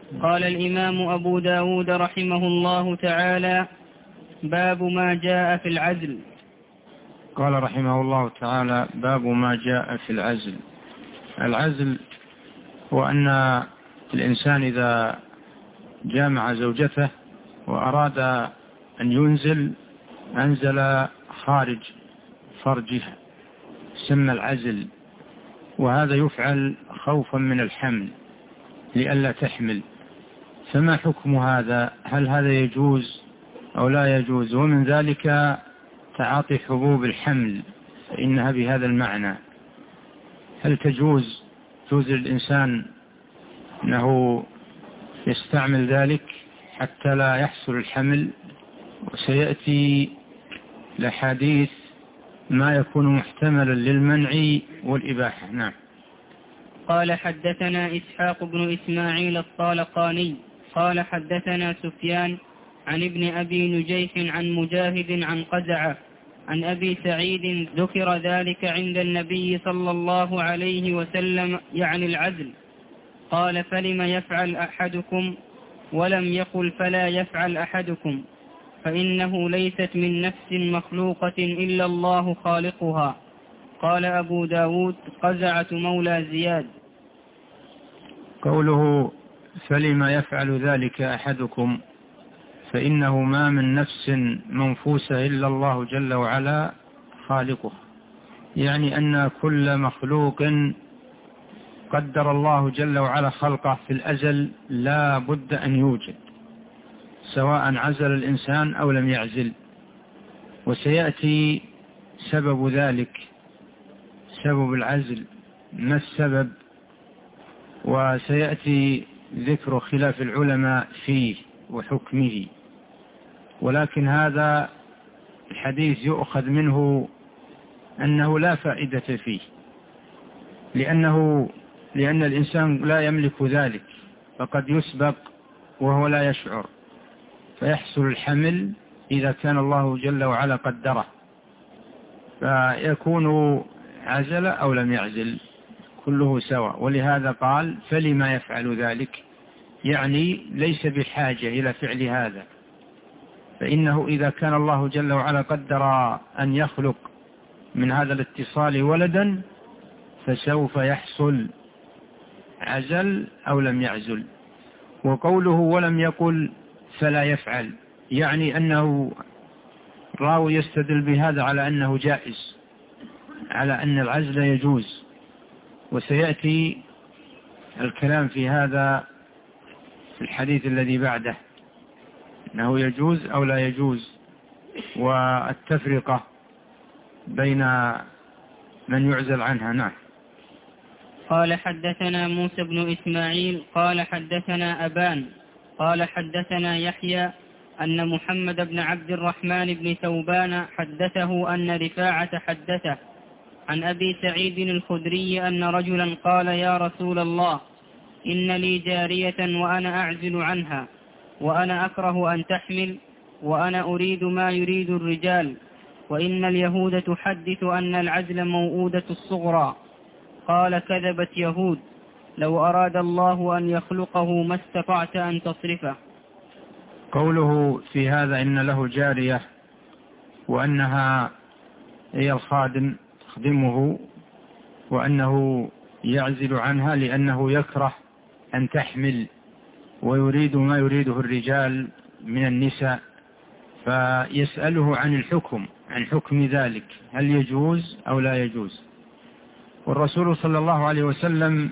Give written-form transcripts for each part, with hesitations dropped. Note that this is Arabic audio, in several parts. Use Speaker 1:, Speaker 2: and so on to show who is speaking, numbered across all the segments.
Speaker 1: قال الإمام أبو داود رحمه الله تعالى: باب ما جاء في العزل.
Speaker 2: قال رحمه الله تعالى: باب ما جاء في العزل. العزل هو أن الإنسان إذا جامع زوجته وأراد أن أنزل خارج فرجها، سمى العزل، وهذا يفعل خوفا من الحمل لئلا تحمل. فما حكم هذا؟ هل هذا يجوز أو لا يجوز؟ ومن ذلك تعاطي حبوب الحمل، فإنها بهذا المعنى. هل تجوز للإنسان أنه يستعمل ذلك حتى لا يحصل الحمل؟ وسيأتي الأحاديث ما يكون محتملا للمنع والإباحة. نعم.
Speaker 1: قال: حدثنا إسحاق بن إسماعيل الطالقاني قال: حدثنا سفيان عن ابن أبي نجيح عن مجاهد عن قزعة عن أبي سعيد ذكر ذلك عند النبي صلى الله عليه وسلم، يعني العزل. قال: فلم يفعل أحدكم؟ ولم يقل فلا يفعل أحدكم، فإنه ليست من نفس مخلوقة إلا الله خالقها. قال أبو داود: قزعة مولى زياد.
Speaker 2: قوله فلم يفعل ذلك أحدكم، فإنه ما من نفس منفوسة إلا الله جل وعلا خالقه، يعني أن كل مخلوق قدر الله جل وعلا خلقه في الأزل لا بد أن يوجد، سواء عزل الإنسان أو لم يعزل. وسيأتي سبب ذلك، سبب العزل ما السبب، وسيأتي ذكر خلاف العلماء فيه وحكمه. ولكن هذا الحديث يؤخذ منه أنه لا فائدة فيه، لأن الإنسان لا يملك ذلك، فقد يسبق وهو لا يشعر فيحصل الحمل إذا كان الله جل وعلا قدره، فيكون عزل أو لم يعزل كله سواء. ولهذا قال فلما يفعل ذلك، يعني ليس بحاجة إلى فعل هذا، فإنه إذا كان الله جل وعلا قدر أن يخلق من هذا الاتصال ولدا فسوف يحصل عزل أو لم يعزل. وقوله ولم يقل فلا يفعل، يعني أنه راوي يستدل بهذا على أنه جائز، على أن العزل يجوز، وسيأتي الكلام في هذا في الحديث الذي بعده، أنه يجوز أو لا يجوز، والتفرقة بين من يعزل عنها. نعم.
Speaker 1: قال: حدثنا موسى بن إسماعيل قال: حدثنا أبان قال: حدثنا يحيى أن محمد بن عبد الرحمن بن ثوبان حدثه أن رفاعة حدثه عن أبي سعيد الخدري أن رجلا قال: يا رسول الله، إن لي جارية وأنا أعزل عنها، وأنا أكره أن تحمل، وأنا أريد ما يريد الرجال، وإن اليهود تحدث أن العزل موؤودة الصغرى. قال: كذبت يهود، لو أراد الله أن يخلقه ما استطعت أن تصرفه.
Speaker 2: قوله في هذا إن له جارية وأنها هي الخادم تخدمه، وأنه يعزل عنها لأنه يكره أن تحمل ويريد ما يريده الرجال من النساء، فيسأله عن الحكم، عن حكم ذلك، هل يجوز أو لا يجوز. والرسول صلى الله عليه وسلم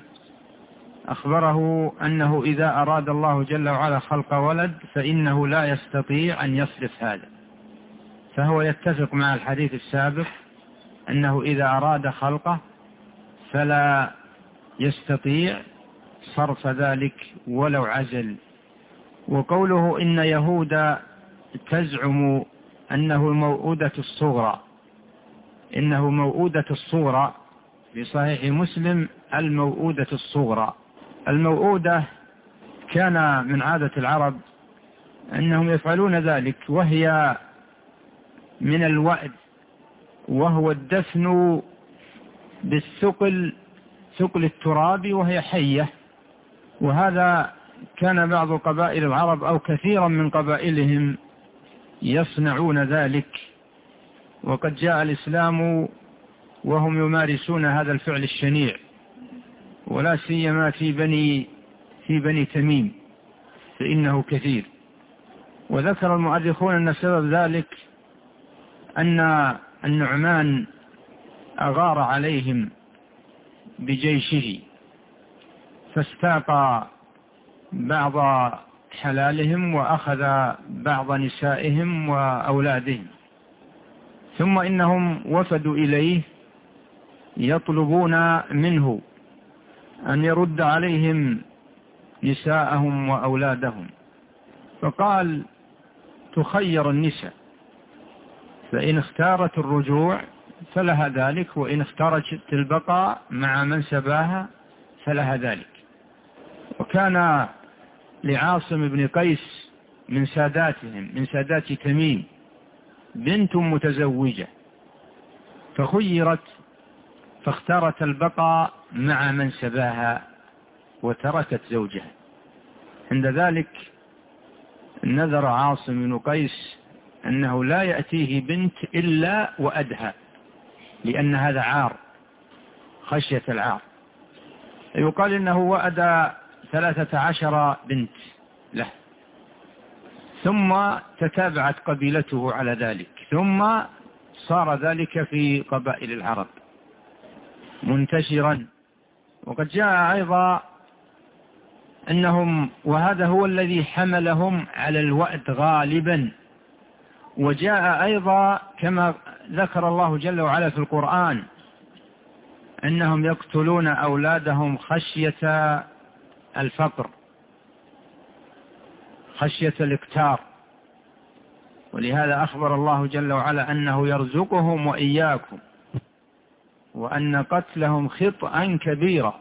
Speaker 2: أخبره أنه إذا أراد الله جل وعلا خلق ولد فإنه لا يستطيع أن يصرف هذا، فهو يتفق مع الحديث السابق أنه إذا أراد خلقه فلا يستطيع صرف ذلك ولو عزل. وقوله إن يهود تزعم أنه موؤودة الصغرى، إنه موؤودة الصغرى في صحيح مسلم الموؤودة الصغرى. الموؤودة كان من عادة العرب أنهم يفعلون ذلك، وهي من الوأد، وهو الدفن بالثقل، ثقل التراب، وهي حية، وهذا كان بعض قبائل العرب أو كثيرا من قبائلهم يصنعون ذلك، وقد جاء الإسلام وهم يمارسون هذا الفعل الشنيع، ولا سيما في بني تميم فإنه كثير. وذكر المؤرخون أن سبب ذلك أن النعمان أغار عليهم بجيشه فاستاق بعض حلالهم وأخذ بعض نسائهم وأولادهم، ثم إنهم وفدوا إليه يطلبون منه أن يرد عليهم نساءهم وأولادهم، فقال تخير النساء، فإن اختارت الرجوع فلها ذلك، وإن اختارت البقاء مع من سباها فلها ذلك. وكان لعاصم بن قيس من ساداتهم من سادات تميم بنت متزوجة، فخيرت فاختارت البقاء مع من سباها وتركت زوجها. عند ذلك نذر عاصم بن قيس أنه لا يأتيه بنت إلا وأدهى، لأن هذا عار، خشية العار. يقال إنه وأدى 13 بنت له، ثم تتابعت قبيلته على ذلك، ثم صار ذلك في قبائل العرب منتشرا. وقد جاء أيضا أنهم، وهذا هو الذي حملهم على الوأد غالبا، وجاء أيضا كما ذكر الله جل وعلا في القرآن أنهم يقتلون أولادهم خشية الفقر، خشية الإكتار. ولهذا أخبر الله جل وعلا أنه يرزقهم وإياكم، وأن قتلهم خطأ كبيرا.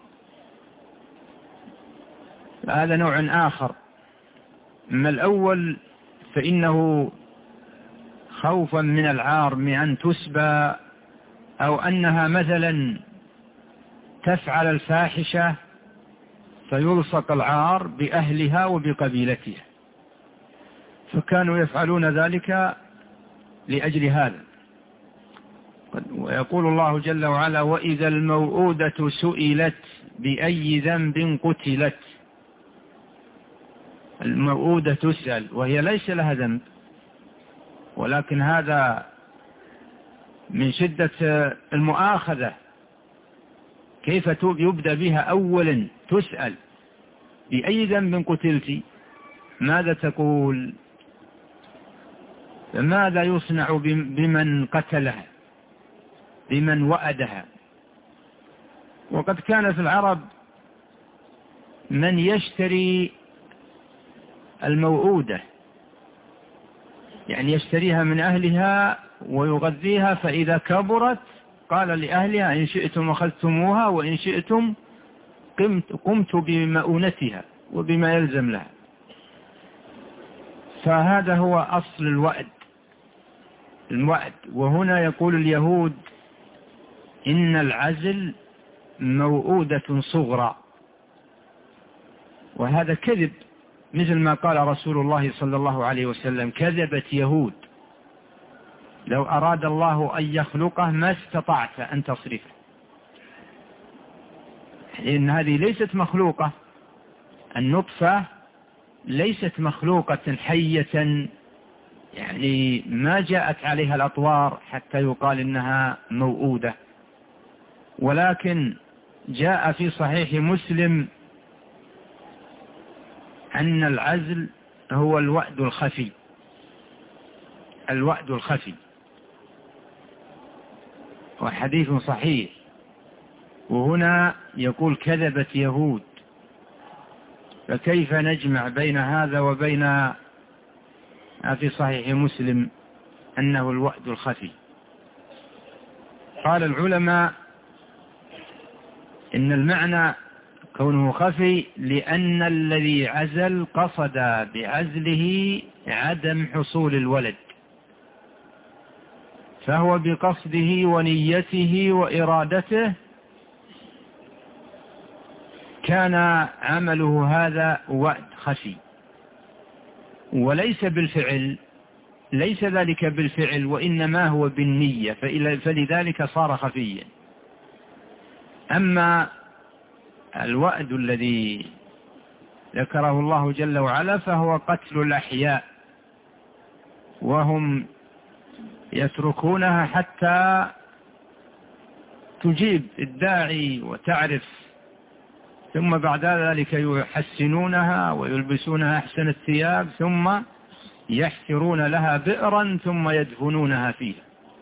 Speaker 2: هذا نوع آخر. أما الأول فإنه خوفا من العار، من أن تسبى أو أنها مثلا تفعل الفاحشة فيلصق العار بأهلها وبقبيلتها، فكانوا يفعلون ذلك لأجل هذا. ويقول الله جل وعلا وإذا الموءودة سئلت بأي ذنب قتلت. الموءودة تسأل وهي ليس لها ذنب، ولكن هذا من شدة المؤاخذة، كيف يبدأ بها أولا تسأل بأي ذنب قتلت، ماذا تقول، ماذا يصنع بمن قتلها، بمن وأدها. وقد كان في العرب من يشتري الموءودة، يعني يشتريها من أهلها ويغذيها، فإذا كبرت قال لأهلها إن شئتم أخذتموها وإن شئتم قمت بمؤونتها وبما يلزم لها. فهذا هو أصل الوأد. وهنا يقول اليهود إن العزل موؤودة صغرى، وهذا كذب، مثل ما قال رسول الله صلى الله عليه وسلم كذبت يهود، لو أراد الله أن يخلقه ما استطعت أن تصرفه، إن هذه ليست مخلوقة، النطفة ليست مخلوقة حية، يعني ما جاءت عليها الأطوار حتى يقال إنها موؤودة. ولكن جاء في صحيح مسلم أن العزل هو الوأد الخفي، الوأد الخفي، وحديث صحيح. وهنا يقول كذبت يهود، فكيف نجمع بين هذا وبين في صحيح مسلم أنه الوأد الخفي؟ قال العلماء إن المعنى كونه خفي لأن الذي عزل قصد بعزله عدم حصول الولد، فهو بقصده ونيته وإرادته كان عمله هذا وأد خفي وليس بالفعل، ليس ذلك بالفعل وإنما هو بالنية، فلذلك صار خفيا. أما الوأد الذي ذكره الله جل وعلا فهو قتل الأحياء، وهم يتركونها حتى تجيب الداعي وتعرف، ثم بعد ذلك يحسنونها ويلبسونها أحسن الثياب، ثم يحفرون لها بئرا ثم يدفنونها فيها.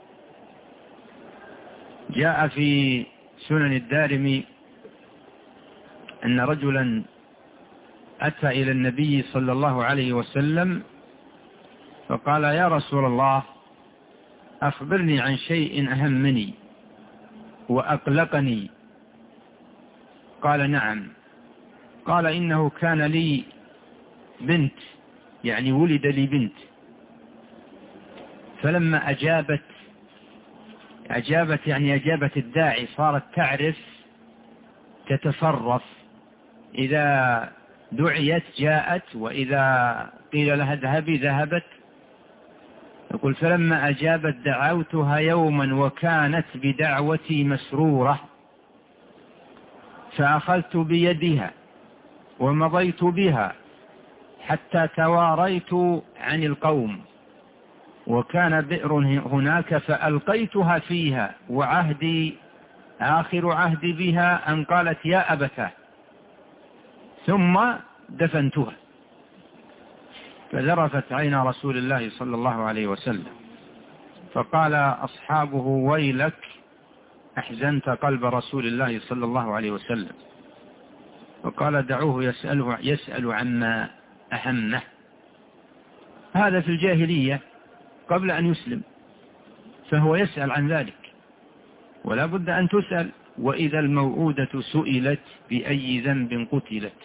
Speaker 2: جاء في سنن الدارمي أن رجلا أتى إلى النبي صلى الله عليه وسلم فقال: يا رسول الله، أخبرني عن شيء أهمني وأقلقني. قال: نعم. قال: إنه كان لي بنت، يعني ولد لي بنت، فلما أجابت الداعي صارت تعرف تتصرف، إذا دعيت جاءت، وإذا قيل لها اذهبي ذهبت. يقول: فلما أجابت دعوتها يوما وكانت بدعوتي مسرورة، فأخذت بيدها ومضيت بها حتى تواريت عن القوم، وكان بئر هناك فألقيتها فيها، وعهدي آخر عهدي بها أن قالت يا أبتاه، ثم دفنتها. فذرفت عين رسول الله صلى الله عليه وسلم، فقال أصحابه: ويلك، أحزنت قلب رسول الله صلى الله عليه وسلم. وقال: دعوه يسأل عما أهمه. هذا في الجاهلية قبل أن يسلم، فهو يسأل عن ذلك، ولا بد أن تسأل. وإذا الموءودة سئلت بأي ذنب قتلت.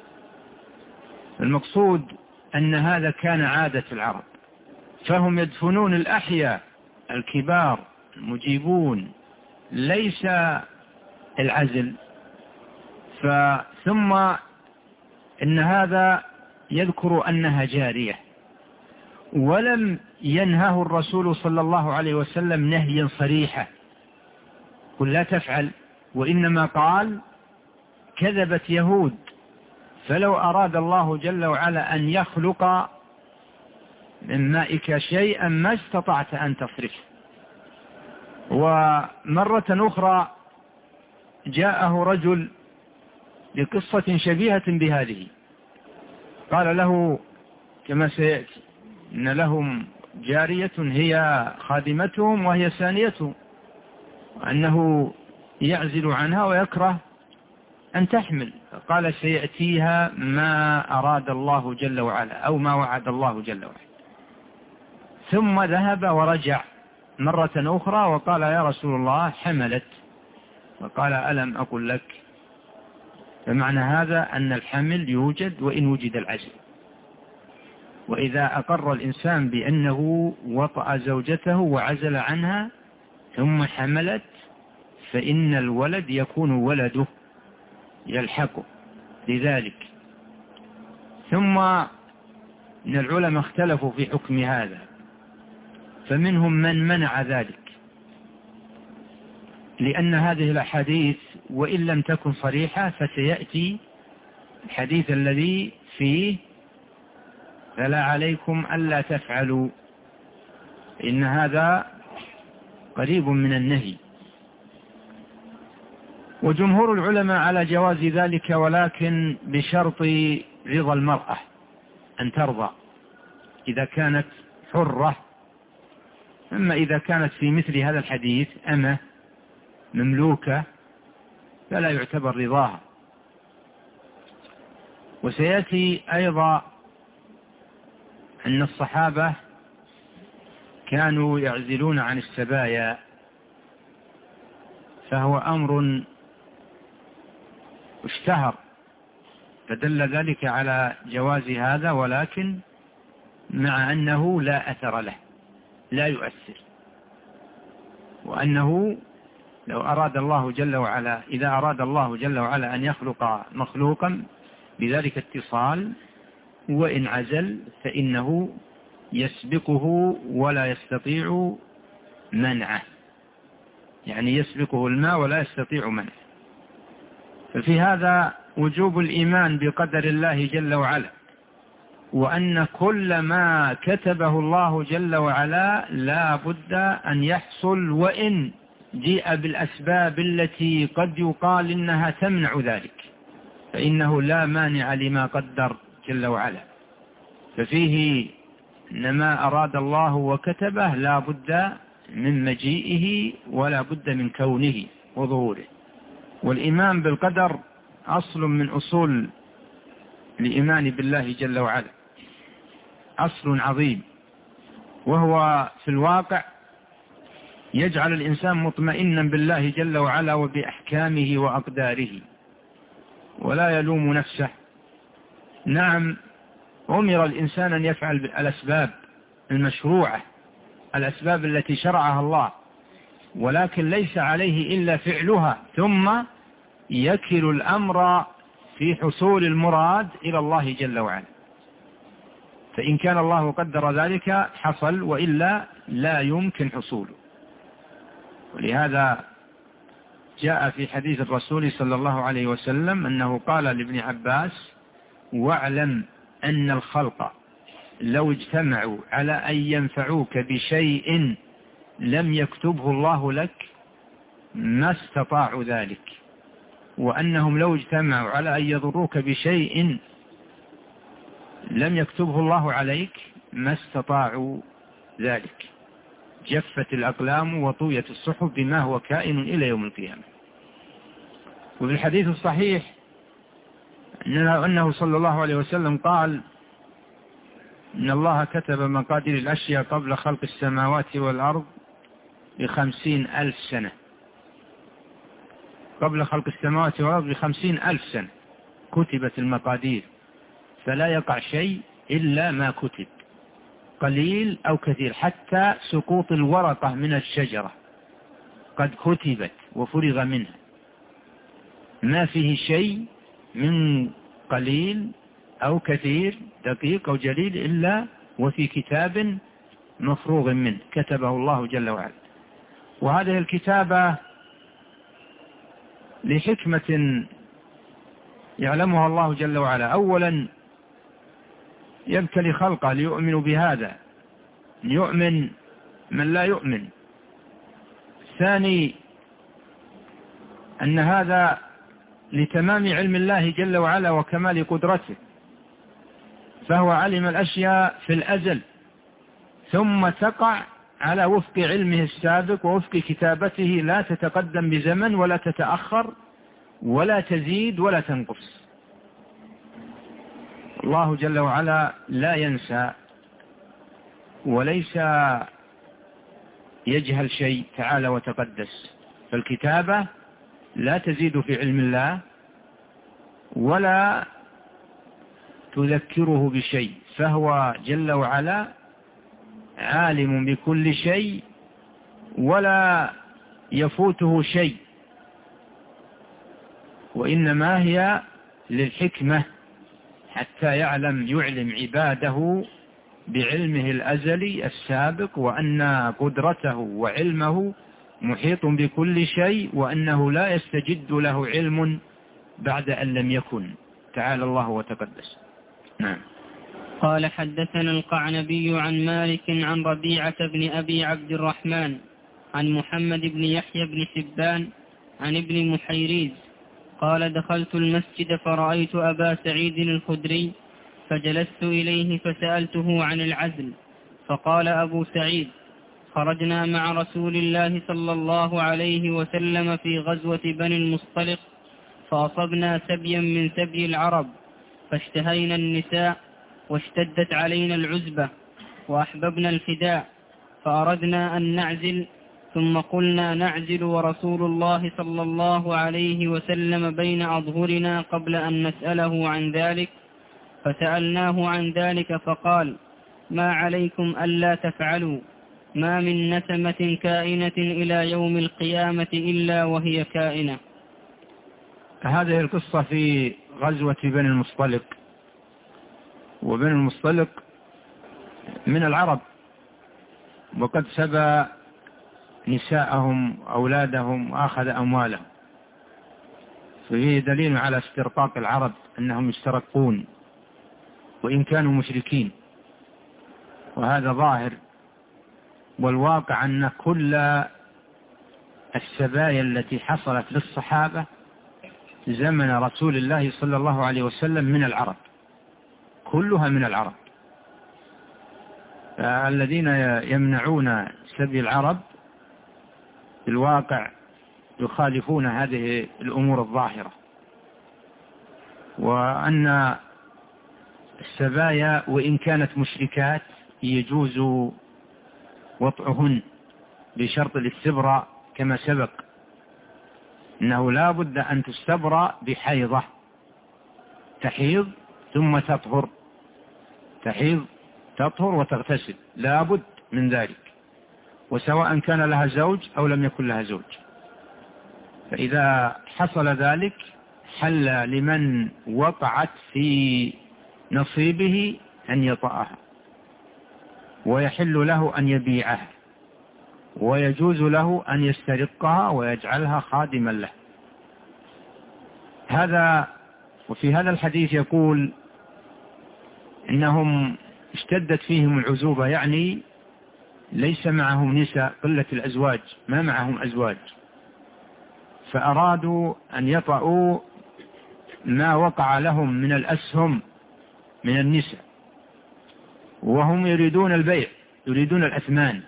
Speaker 2: المقصود أن هذا كان عادة العرب، فهم يدفنون الأحياء الكبار المجيبون، ليس العزل. ثم إن هذا يذكر أنها جارية، ولم ينهه الرسول صلى الله عليه وسلم نهيا صريحا قل لا تفعل، وإنما قال: كذبت يهود، فلو أراد الله جل وعلا أن يخلق من مائك شيئا ما استطعت أن تصرفه. ومرة أخرى جاءه رجل بقصة شبيهة بهذه، قال له كما سيأتي إن لهم جارية هي خادمتهم وهي ثانيتهم، وأنه يعزل عنها ويكره أن تحمل. قال: سيأتيها ما أراد الله جل وعلا، أو ما وعد الله جل وعلا. ثم ذهب ورجع مرة أخرى وقال: يا رسول الله، حملت. وقال: ألم أقل لك؟ فمعنى هذا أن الحمل يوجد وإن وجد العزل. وإذا أقر الإنسان بأنه وطأ زوجته وعزل عنها ثم حملت، فإن الولد يكون ولده يلحقه لذلك. ثم إن العلماء اختلفوا في حكم هذا، فمنهم من منع ذلك، لأن هذه الأحاديث وإن لم تكن صريحة فسيأتي الحديث الذي فيه: فلا عليكم ألا تفعلوا، إن هذا قريب من النهي. وجمهور العلماء على جواز ذلك، ولكن بشرط رضا المرأة، أن ترضى إذا كانت حرة. أما إذا كانت في مثل هذا الحديث أمة مملوكة فلا يعتبر رضاها. وسيأتي أيضا أن الصحابة كانوا يعزلون عن السبايا، فهو أمر اشتهر، فدل ذلك على جواز هذا، ولكن مع أنه لا أثر له، لا يؤثر، وأنه لو أراد الله جل وعلا، إذا أراد الله جل وعلا أن يخلق مخلوقا بذلك اتصال، وإن عزل فإنه يسبقه ولا يستطيع منعه، يعني يسبقه الماء ولا يستطيع منعه. ففي هذا وجوب الإيمان بقدر الله جل وعلا، وأن كل ما كتبه الله جل وعلا لا بد أن يحصل، وإن جيء بالأسباب التي قد يقال إنها تمنع ذلك، فإنه لا مانع لما قدر جل وعلا. ففيه إن ما أراد الله وكتبه لا بد من مجيئه ولا بد من كونه وظهوره. والإيمان بالقدر أصل من أصول الإيمان بالله جل وعلا، أصل عظيم، وهو في الواقع يجعل الإنسان مطمئنا بالله جل وعلا وبأحكامه وأقداره ولا يلوم نفسه. نعم، أمر الإنسان أن يفعل الأسباب المشروعة، الأسباب التي شرعها الله، ولكن ليس عليه إلا فعلها، ثم يكل الأمر في حصول المراد إلى الله جل وعلا. فإن كان الله قدر ذلك حصل، وإلا لا يمكن حصوله. ولهذا جاء في حديث الرسول صلى الله عليه وسلم أنه قال لابن عباس: واعلم أن الخلق لو اجتمعوا على أن ينفعوك بشيء لم يكتبه الله لك ما استطاعوا ذلك، وأنهم لو اجتمعوا على أن يضروك بشيء لم يكتبه الله عليك ما استطاعوا ذلك. جفت الأقلام وطويت الصحف بما هو كائن إلى يوم القيامة. وفي الحديث الصحيح أنه صلى الله عليه وسلم قال: إن الله كتب مقادير الأشياء قبل خلق السماوات والأرض ب50,000 سنة. قبل خلق السماوات والأرض ب50,000 سنة كتبت المقادير، فلا يقع شيء إلا ما كتب، قليل أو كثير، حتى سقوط الورقة من الشجرة قد كتبت وفرغ منها، ما فيه شيء من قليل أو كثير، دقيق أو جليل، إلا وفي كتاب مفروغ منه كتبه الله جل وعلا. وهذه الكتابة لحكمة يعلمها الله جل وعلا. أولا يبتلي خلقه ليؤمنوا بهذا، يؤمن من لا يؤمن. ثاني أن هذا لتمام علم الله جل وعلا وكمال قدرته، فهو علم الأشياء في الأزل ثم تقع على وفق علمه السابق ووفق كتابته، لا تتقدم بزمن ولا تتأخر ولا تزيد ولا تنقص. الله جل وعلا لا ينسى وليس يجهل شيء تعالى وتقدس، فالكتابة لا تزيد في علم الله ولا تذكره بشيء، فهو جل وعلا عالم بكل شيء ولا يفوته شيء، وإنما هي للحكمة حتى يعلم عباده بعلمه الأزلي السابق، وأن قدرته وعلمه محيط بكل شيء، وأنه لا يستجد له علم بعد أن لم يكن، تعالى الله وتقدس. نعم.
Speaker 1: قال: حدثنا القعنبي عن مالك عن ربيعة بن أبي عبد الرحمن عن محمد بن يحيى بن حبان عن ابن محيريز قال: دخلت المسجد فرأيت أبا سعيد الخدري فجلست إليه فسألته عن العزل، فقال أبو سعيد: خرجنا مع رسول الله صلى الله عليه وسلم في غزوة بني المصطلق، فأصبنا سبيا من سبي العرب، فاشتهينا النساء واشتدت علينا العزبة وأحببنا الفداء، فأردنا أن نعزل، ثم قلنا نعزل ورسول الله صلى الله عليه وسلم بين أظهرنا قبل أن نسأله عن ذلك، فسألناه عن ذلك فقال: ما عليكم ألا تفعلوا، ما من نسمة كائنة إلى يوم القيامة إلا وهي كائنة.
Speaker 2: هذه القصة في غزوة بني المصطلق، وبني المصطلق من العرب، وقد سبى نساءهم أولادهم وأخذ أموالهم، ففيه دليل على استرقاق العرب أنهم يسترقون وإن كانوا مشركين، وهذا ظاهر. والواقع أن كل السبايا التي حصلت للصحابة زمن رسول الله صلى الله عليه وسلم من العرب، كلها من العرب. الذين يمنعون سبي العرب في الواقع يخالفون هذه الأمور الظاهرة، وأن السبايا وإن كانت مشركات يجوز وطئهن بشرط الاستبراء كما سبق، إنه لا بد أن تستبرأ بحيضة، تحيض ثم تطهر، تحيض تطهر وتغتسل، لا بد من ذلك، وسواء كان لها زوج أو لم يكن لها زوج. فإذا حصل ذلك حل لمن وقعت في نصيبه أن يطأها، ويحل له أن يبيعها، ويجوز له أن يسترقها ويجعلها خادما له. هذا. وفي هذا الحديث يقول إنهم اشتدت فيهم العزوبة، يعني ليس معهم نساء، قلة الأزواج، ما معهم أزواج، فأرادوا أن يطأوا ما وقع لهم من الأسهم من النساء، وهم يريدون البيع، يريدون الأثمان،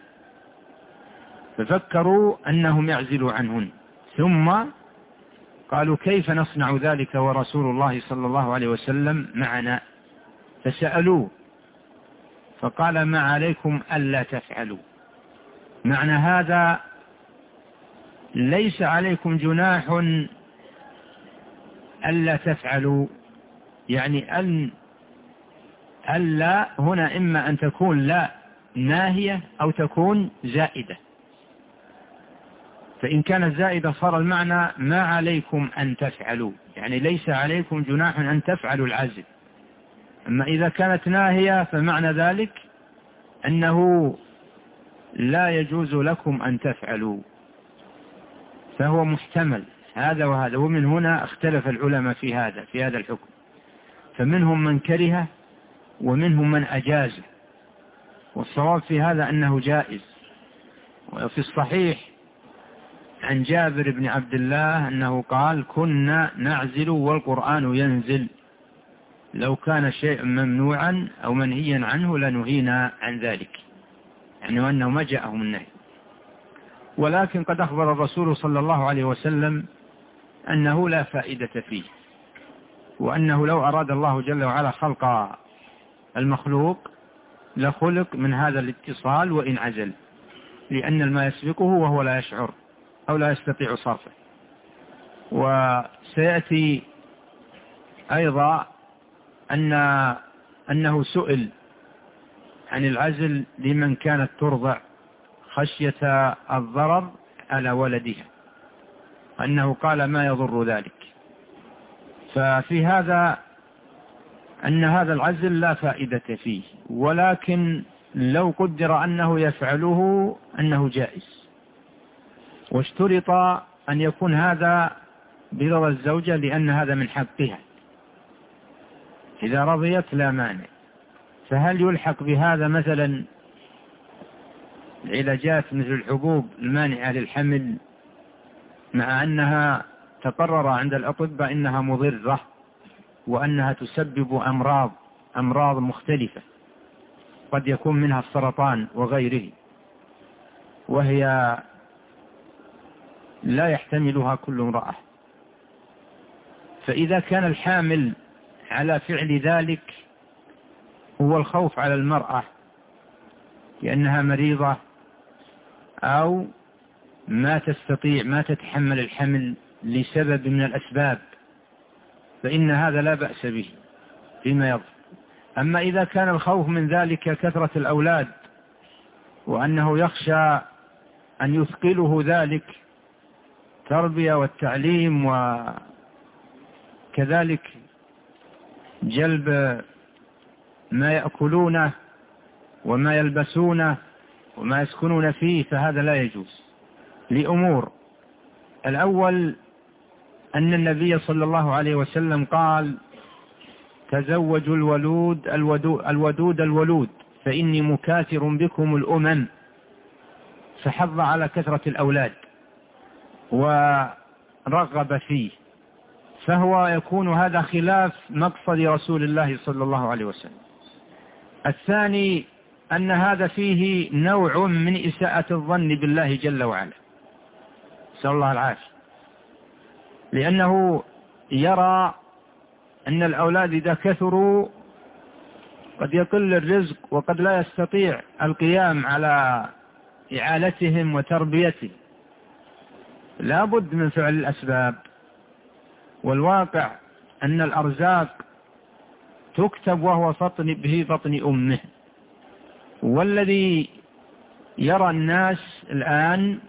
Speaker 2: ففكروا أنهم يعزلوا عنهن، ثم قالوا كيف نصنع ذلك ورسول الله صلى الله عليه وسلم معنا؟ فسألوه فقال ما عليكم ألا تفعلوا. معنى هذا ليس عليكم جناح ألا تفعلوا، يعني ألا هنا إما أن تكون لا ناهية أو تكون زائدة، فإن كانت زائدة صار المعنى ما عليكم أن تفعلوا، يعني ليس عليكم جناح أن تفعلوا العزل. أما إذا كانت ناهية فمعنى ذلك أنه لا يجوز لكم أن تفعلوا، فهو محتمل هذا وهذا. ومن هنا اختلف العلماء في هذا الحكم، فمنهم من كره ومنهم من أجازه، والصواب في هذا أنه جائز. وفي الصحيح عن جابر بن عبد الله أنه قال كنا نعزل والقرآن ينزل، لو كان شيء ممنوعا أو منهيا عنه لنهينا عن ذلك، يعني وأنه ما جاءهم النهي. ولكن قد أخبر الرسول صلى الله عليه وسلم أنه لا فائدة فيه، وأنه لو أراد الله جل وعلا خلق المخلوق لخلق من هذا الاتصال وإن عزل، لأن الماء يسبقه وهو لا يشعر أو لا يستطيع صرفه. وسيأتي أيضا أنه سئل عن العزل لمن كانت ترضع خشية الضرر على ولدها، أنه قال ما يضر ذلك. ففي هذا أن هذا العزل لا فائدة فيه، ولكن لو قدر أنه يفعله أنه جائز، واشترط أن يكون هذا برضا الزوجة لأن هذا من حقها، إذا رضيت لا مانع. فهل يلحق بهذا مثلا العلاجات مثل الحبوب المانعة للحمل، مع أنها تقرر عند الأطباء أنها مضرة وأنها تسبب أمراض مختلفة قد يكون منها السرطان وغيره، وهي لا يحتملها كل امرأة؟ فإذا كان الحامل على فعل ذلك هو الخوف على المرأة لأنها مريضة أو ما تستطيع ما تتحمل الحمل لسبب من الأسباب، فإن هذا لا بأس به فيما يظهر. أما إذا كان الخوف من ذلك كثرة الأولاد وأنه يخشى أن يثقله ذلك تربية والتعليم، وكذلك جلب ما يأكلونه وما يلبسونه وما يسكنون فيه، فهذا لا يجوز لأمور. الأول أن النبي صلى الله عليه وسلم قال: تزوجوا الودود الولود فإني مكاثر بكم الأمم، فحض على كثرة الأولاد ورغب فيه، فهو يكون هذا خلاف مقصد رسول الله صلى الله عليه وسلم. الثاني أن هذا فيه نوع من إساءة الظن بالله جل وعلا، نسأل الله العافية، لأنه يرى أن الأولاد إذا كثروا قد يقل الرزق وقد لا يستطيع القيام على إعالتهم وتربيتهم، لا بد من فعل الأسباب. والواقع أن الأرزاق تكتب وهو في بطن أمه. والذي يرى الناس الآن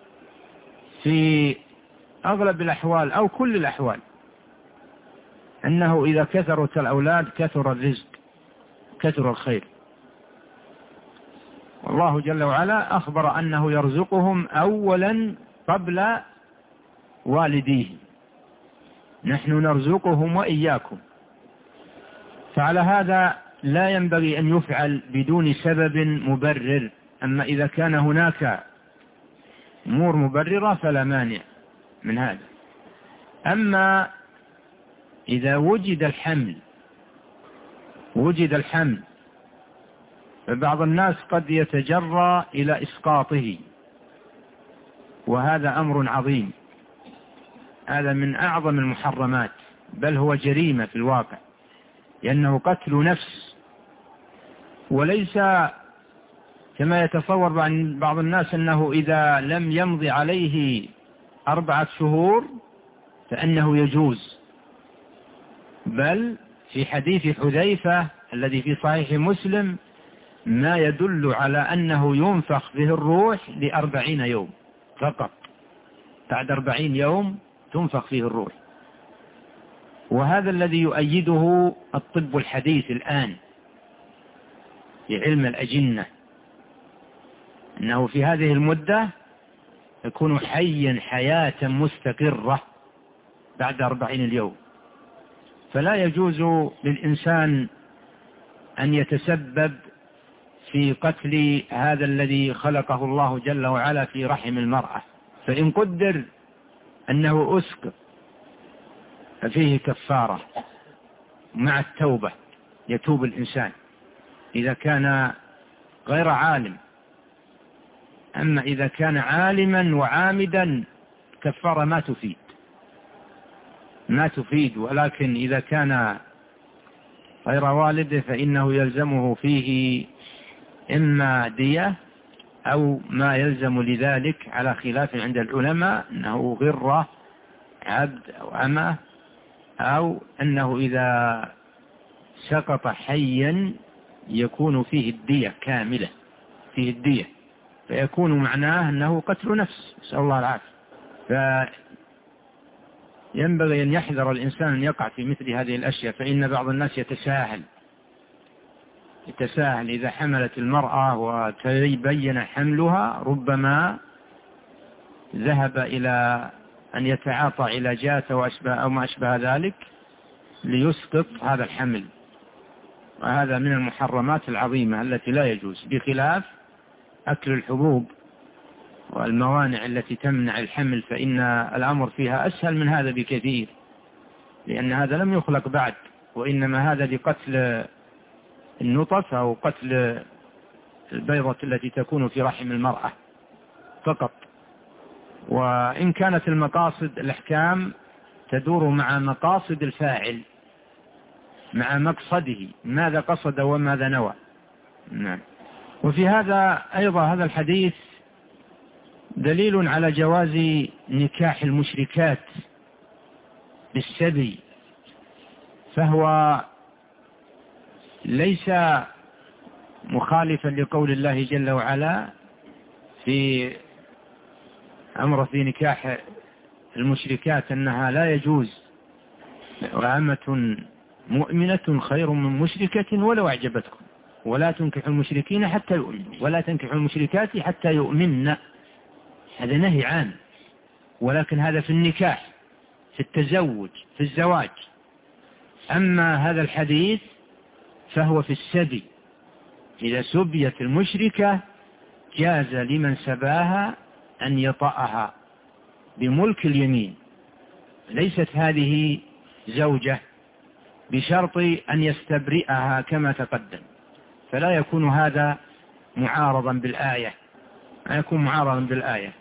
Speaker 2: في أغلب الأحوال أو كل الأحوال أنه إذا كثرت الأولاد كثر الرزق، كثر الخير. والله جل وعلا أخبر أنه يرزقهم أولا قبل والديه، نحن نرزقهم وإياكم. فعلى هذا لا ينبغي أن يفعل بدون سبب مبرر. أما إذا كان هناك أمور مبررة فلا مانع من هذا. أما إذا وجد الحمل فبعض الناس قد يتجرى إلى إسقاطه، وهذا أمر عظيم، هذا من أعظم المحرمات، بل هو جريمة في الواقع، لأنه قتل نفس، وليس كما يتصور بعض الناس أنه إذا لم يمضي عليه 4 شهور فأنه يجوز. بل في حديث حذيفة الذي في صحيح مسلم ما يدل على أنه ينفخ به الروح ل40 يوم فقط، بعد 40 يوم تنفخ فيه الروح. وهذا الذي يؤيده الطب الحديث الآن في علم الأجنة، أنه في هذه المدة يكون حيا حياة مستقرة بعد 40 اليوم. فلا يجوز للإنسان أن يتسبب في قتل هذا الذي خلقه الله جل وعلا في رحم المرأة. فإن قدر أنه أسقط ففيه كفارة مع التوبة، يتوب الإنسان إذا كان غير عالم. أما إذا كان عالما وعامدا كفارة ما تفيد. ولكن إذا كان غير والد فإنه يلزمه فيه إما دية أو ما يلزم لذلك، على خلاف عند العلماء أنه غرة عبد أو أمة، أو أنه إذا سقط حيا يكون فيه الدية كاملة، فيه الدية، فيكون معناه أنه قتل نفس، نسأل الله العافية. فينبغي أن يحذر الإنسان أن يقع في مثل هذه الأشياء، فإن بعض الناس يتساهل إذا حملت المرأة وتبين حملها ربما ذهب إلى أن يتعاطى علاجات أو ما أشبه ذلك ليسقط هذا الحمل. وهذا من المحرمات العظيمة التي لا يجوز، بخلاف أكل الحبوب والموانع التي تمنع الحمل، فإن الأمر فيها أسهل من هذا بكثير، لأن هذا لم يخلق بعد، وإنما هذا لقتل النطف أو قتل البيضة التي تكون في رحم المرأة فقط. وإن كانت المقاصد الأحكام تدور مع مقاصد الفاعل، مع مقصده، ماذا قصد وماذا نوى. نعم. وفي هذا أيضا هذا الحديث دليل على جواز نكاح المشركات بالسبي، فهو ليس مخالفا لقول الله جل وعلا في أمر في نكاح المشركات أنها لا يجوز، وأمة مؤمنة خير من مشركة ولو أعجبتكم ولا تنكحوا المشركين حتى يؤمنوا ولا تنكحوا المشركات حتى يؤمنن. هذا نهي عام، ولكن هذا في النكاح، في التزوج، في الزواج. أما هذا الحديث فهو في السبي. إذا سبيت المشركة جاز لمن سباها أن يطأها بملك اليمين. ليست هذه زوجة بشرط أن يستبرئها كما تقدم، فلا يكون هذا معارضا بالآية، لا يكون معارضا بالآية.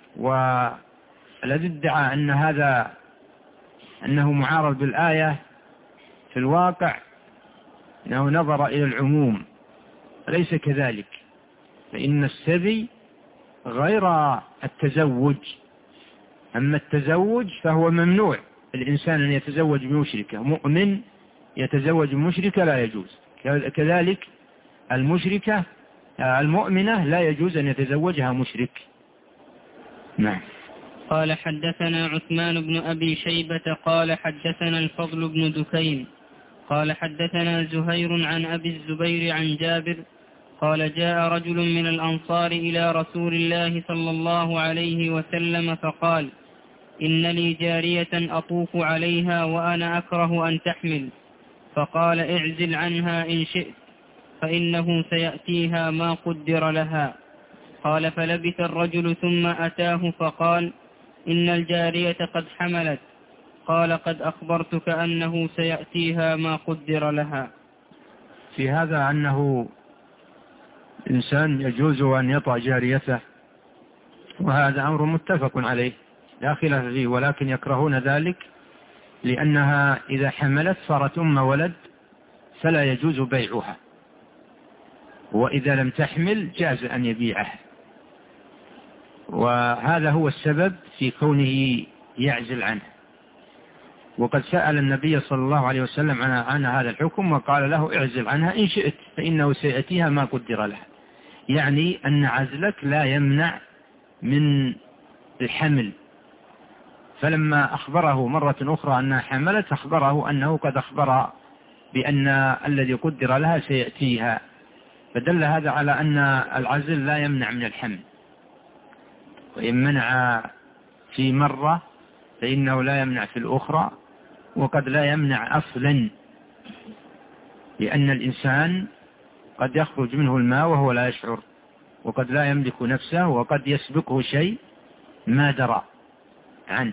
Speaker 2: والذي ادعى أن هذا أنه معارض بالآية في الواقع أنه نظر إلى العموم، ليس كذلك، فإن السبي غير التزوج. أما التزوج فهو ممنوع، الإنسان أن يتزوج بمشركة، مؤمن يتزوج بمشركة لا يجوز، كذلك المشركة المؤمنة لا يجوز أن يتزوجها مشرك. نعم.
Speaker 1: قال حدثنا عثمان بن أبي شيبة قال حدثنا الفضل بن دكين قال حدثنا زهير عن أبي الزبير عن جابر قال جاء رجل من الأنصار إلى رسول الله صلى الله عليه وسلم فقال إن لي جارية أطوف عليها وأنا أكره أن تحمل، فقال اعزل عنها إن شئت فإنه سيأتيها ما قدر لها. قال فلبث الرجل ثم أتاه فقال إن الجارية قد حملت. قال قد أخبرتك أنه سيأتيها ما قدر لها.
Speaker 2: في هذا أنه إنسان يجوز أن يطأ جاريته، وهذا أمر متفق عليه لا خلاف فيه، ولكن يكرهون ذلك لأنها إذا حملت صارت أم ولد فلا يجوز بيعها، وإذا لم تحمل جاز أن يبيعها. وهذا هو السبب في كونه يعزل عنه. وقد سأل النبي صلى الله عليه وسلم عن هذا الحكم وقال له اعزل عنها إن شئت فإنه سيأتيها ما قدر لها، يعني أن عزلك لا يمنع من الحمل. فلما أخبره مرة أخرى أنها حملت أخبره أنه قد أخبر بأن الذي قدر لها سيأتيها، فدل هذا على أن العزل لا يمنع من الحمل، وإن منع في مرة فإنه لا يمنع في الأخرى، وقد لا يمنع أصلا، لأن الإنسان قد يخرج منه الماء وهو لا يشعر، وقد لا يملك نفسه، وقد يسبقه شيء ما درى عنه.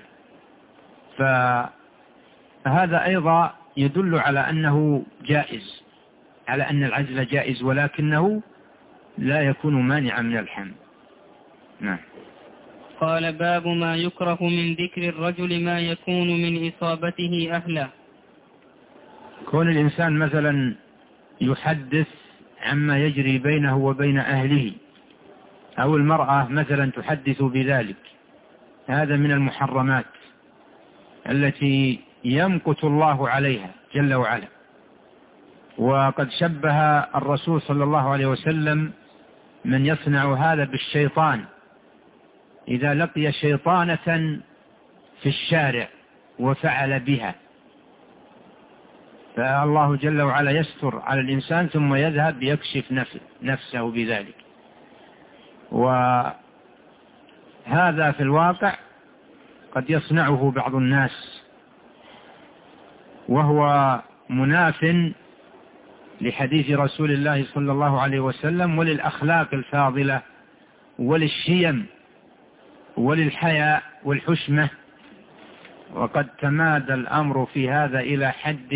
Speaker 2: فهذا أيضا يدل على أنه جائز، على أن العزل جائز، ولكنه لا يكون مانعا من الحمل. نعم.
Speaker 1: قال باب ما يكره من ذكر الرجل ما يكون من إصابته أهله.
Speaker 2: كون الإنسان مثلا يحدث عما يجري بينه وبين أهله، أو المرأة مثلا تحدث بذلك، هذا من المحرمات التي يمقت الله عليها جل وعلا. وقد شبه الرسول صلى الله عليه وسلم من يصنع هذا بالشيطان إذا لقي شيطانة في الشارع وفعل بها، فالله جل وعلا يستر على الإنسان ثم يذهب يكشف نفسه بذلك. وهذا في الواقع قد يصنعه بعض الناس، وهو مناف لحديث رسول الله صلى الله عليه وسلم وللأخلاق الفاضلة وللشيم وللحياء والحشمة. وقد تمادى الأمر في هذا إلى حد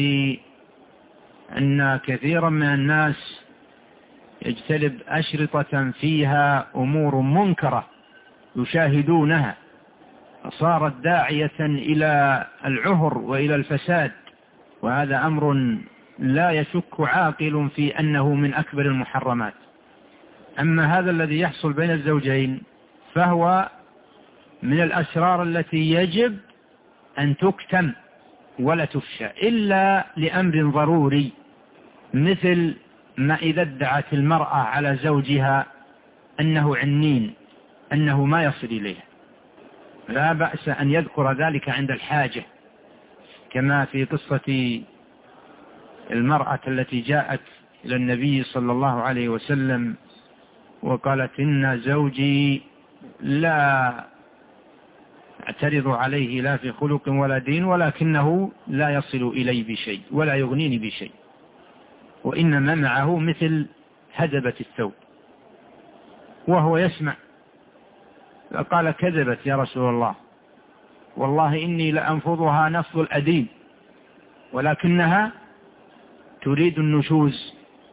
Speaker 2: أن كثيرا من الناس يجتلب أشرطة فيها أمور منكرة يشاهدونها، صارت داعية إلى العهر وإلى الفساد، وهذا أمر لا يشك عاقل في أنه من أكبر المحرمات. أما هذا الذي يحصل بين الزوجين فهو من الأسرار التي يجب أن تكتم ولا تفشى إلا لأمر ضروري، مثل ما إذا ادعت المرأة على زوجها أنه عنين، أنه ما يصل إليه، لا بأس أن يذكر ذلك عند الحاجة، كما في قصة المرأة التي جاءت إلى النبي صلى الله عليه وسلم وقالت إن زوجي لا اعترض عليه لا في خلق ولا دين، ولكنه لا يصل إلي بشيء ولا يغنيني بشيء، وإنما معه مثل هدبة الثوب وهو يسمع. فقال كذبت يا رسول الله، والله إني لأنفضها نفض الأديم ولكنها تريد النشوز.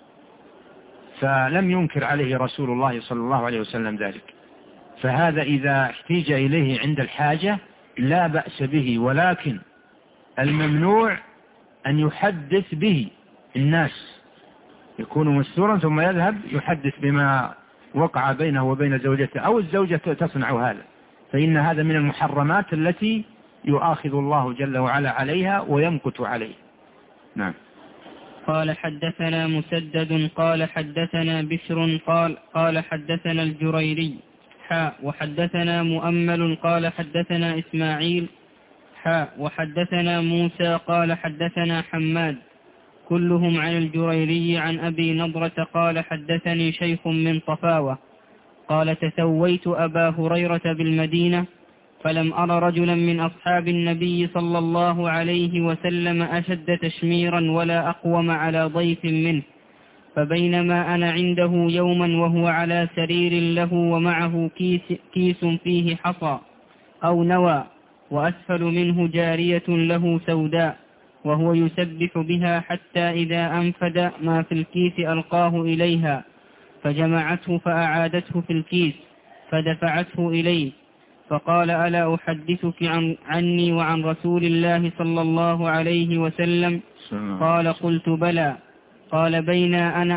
Speaker 2: فلم ينكر عليه رسول الله صلى الله عليه وسلم ذلك. فهذا إذا احتيج إليه عند الحاجة لا بأس به، ولكن الممنوع أن يحدث به الناس، يكون مستورا ثم يذهب يحدث بما وقع بينه وبين زوجته، أو الزوجة تصنع هذا، فإن هذا من المحرمات التي يؤاخذ الله جل وعلا عليها ويمكت عليه. نعم.
Speaker 1: قال حدثنا مسدد قال حدثنا بشر قال حدثنا الجريري وحدثنا مؤمل قال حدثنا إسماعيل وحدثنا موسى قال حدثنا حماد كلهم عن الجريري عن أبي نضرة قال حدثني شيخ من طفاوة قال تسويت أبا هريرة بالمدينة فلم أر رجلا من أصحاب النبي صلى الله عليه وسلم أشد تشميرا ولا أقوم على ضيف منه، فبينما أنا عنده يوما وهو على سرير له ومعه كيس فيه حصى أو نوى وأسفل منه جارية له سوداء وهو يسبح بها حتى إذا أنفد ما في الكيس ألقاه إليها فجمعته فأعادته في الكيس فدفعته إليه فقال ألا أحدثك عني وعن رسول الله صلى الله عليه وسلم؟ قال قلت بلى. قال بين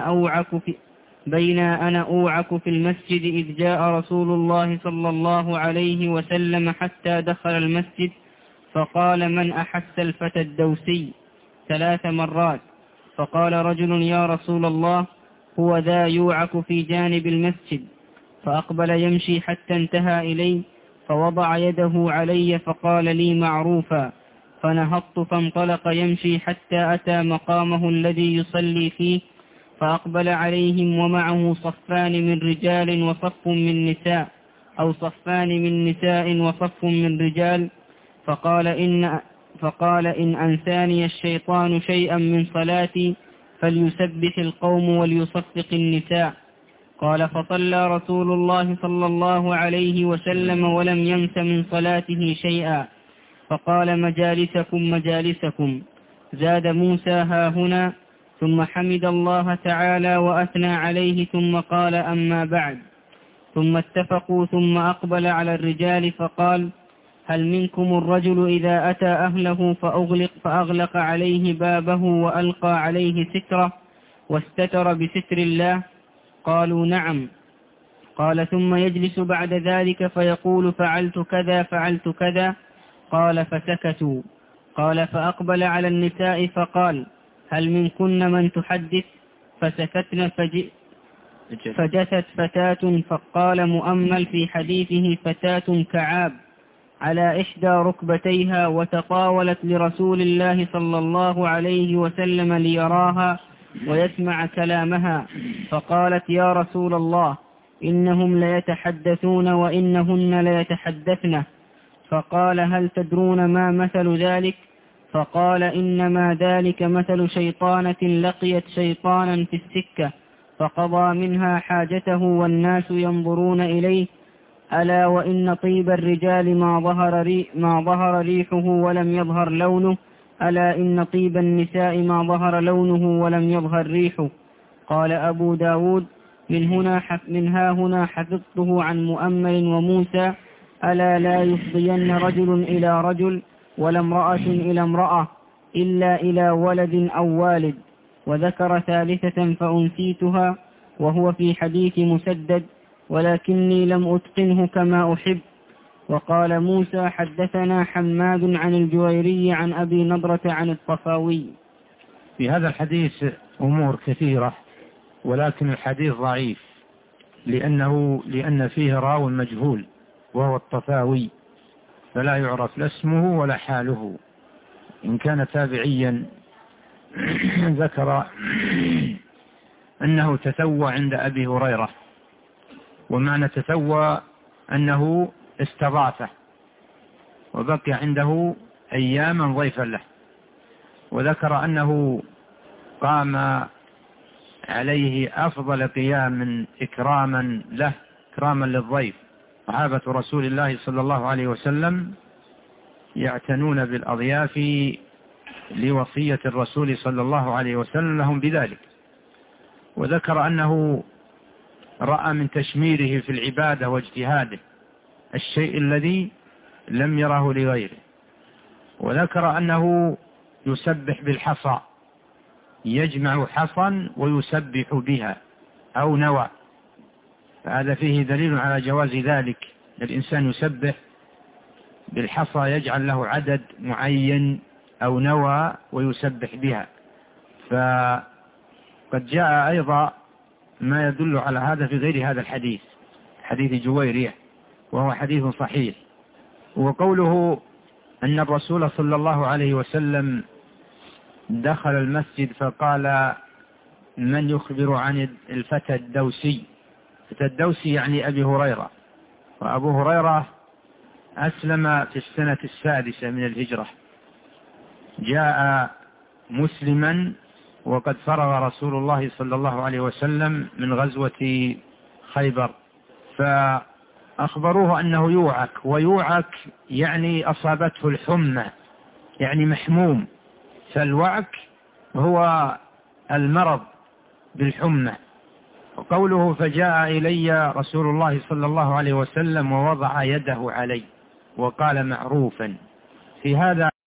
Speaker 1: أنا أوعك في المسجد إذ جاء رسول الله صلى الله عليه وسلم حتى دخل المسجد فقال من أحس الفتى الدوسي 3 مرات، فقال رجل يا رسول الله هو ذا يوعك في جانب المسجد، فأقبل يمشي حتى انتهى إلي فوضع يده علي فقال لي معروفا، فنهضت فانطلق يمشي حتى أتى مقامه الذي يصلي فيه فأقبل عليهم ومعه صفان من رجال وصف من نساء أو صفان من نساء وصف من رجال، فقال إن أنساني الشيطان شيئا من صلاتي فليسبح القوم وليصفق النساء. قال فصلى رسول الله صلى الله عليه وسلم ولم ينس من صلاته شيئا، فقال مجالسكم مجالسكم. زاد موسى ها هنا ثم حمد الله تعالى وأثنى عليه ثم قال أما بعد. ثم اتفقوا ثم أقبل على الرجال فقال هل منكم الرجل إذا أتى أهله فأغلق عليه بابه وألقى عليه ستره واستتر بستر الله؟ قالوا نعم. قال ثم يجلس بعد ذلك فيقول فعلت كذا فعلت كذا؟ قال فسكتوا. قال فأقبل على النساء فقال هل منكن من تحدث؟ فسكتن فجثت فتاة، فقال مؤمل في حديثه فتاة كعاب على إحدى ركبتيها وتطاولت لرسول الله صلى الله عليه وسلم ليراها ويسمع كلامها، فقالت يا رسول الله إنهم ليتحدثون وإنهن ليتحدثن. فقال هل تدرون ما مثل ذلك؟ فقال إنما ذلك مثل شيطانة لقيت شيطانا في السكة فقضى منها حاجته والناس ينظرون إليه، ألا وإن طيب الرجال ما ظهر ريحه ولم يظهر لونه، ألا إن طيب النساء ما ظهر لونه ولم يظهر ريحه. قال أبو داود من ها هنا حفظته عن مؤمل وموسى ألا لا يفضين رجل إلى رجل ولا امرأة إلى امرأة إلا إلى ولد أو والد. وذكر ثالثة فأنسيتها وهو في حديث مسدد ولكني لم أتقنه كما أحب. وقال موسى حدثنا حماد عن الجويري عن أبي نضرة عن الطفاوي.
Speaker 2: في هذا الحديث أمور كثيرة ولكن الحديث ضعيف لأن فيه راو مجهول وهو الطفاوي، فلا يعرف لا اسمه ولا حاله. إن كان تابعيا ذكر أنه تثوى عند أبي هريرة، ومعنى تثوى أنه استضافه وبقي عنده أياما ضيفا له، وذكر أنه قام عليه أفضل قيام إكراما له، إكراما للضيف. صحابة رسول الله صلى الله عليه وسلم يعتنون بالأضياف لوصية الرسول صلى الله عليه وسلم لهم بذلك. وذكر أنه رأى من تشميره في العبادة واجتهاده الشيء الذي لم يره لغيره. وذكر أنه يسبح بالحصى، يجمع حصا ويسبح بها أو نوى، فهذا فيه دليل على جواز ذلك. الإنسان يسبح بالحصى يجعل له عدد معين أو نوى ويسبح بها. فقد جاء أيضا ما يدل على هذا في غير هذا الحديث، حديث جويرية، وهو حديث صحيح. وقوله أن الرسول صلى الله عليه وسلم دخل المسجد فقال: من يخبر عن الفتى الدوسي؟ الفتى الدوسي يعني أبي هريرة، وأبو هريرة أسلم في السنة 6 من الهجرة، جاء مسلما وقد فرغ رسول الله صلى الله عليه وسلم من غزوة خيبر، فأخبروه أنه يوعك، ويوعك يعني أصابته الحمى، يعني محموم. فالوعك هو المرض بالحمى. وقوله فجاء إلي رسول الله صلى الله عليه وسلم ووضع يده علي وقال معروفا، في هذا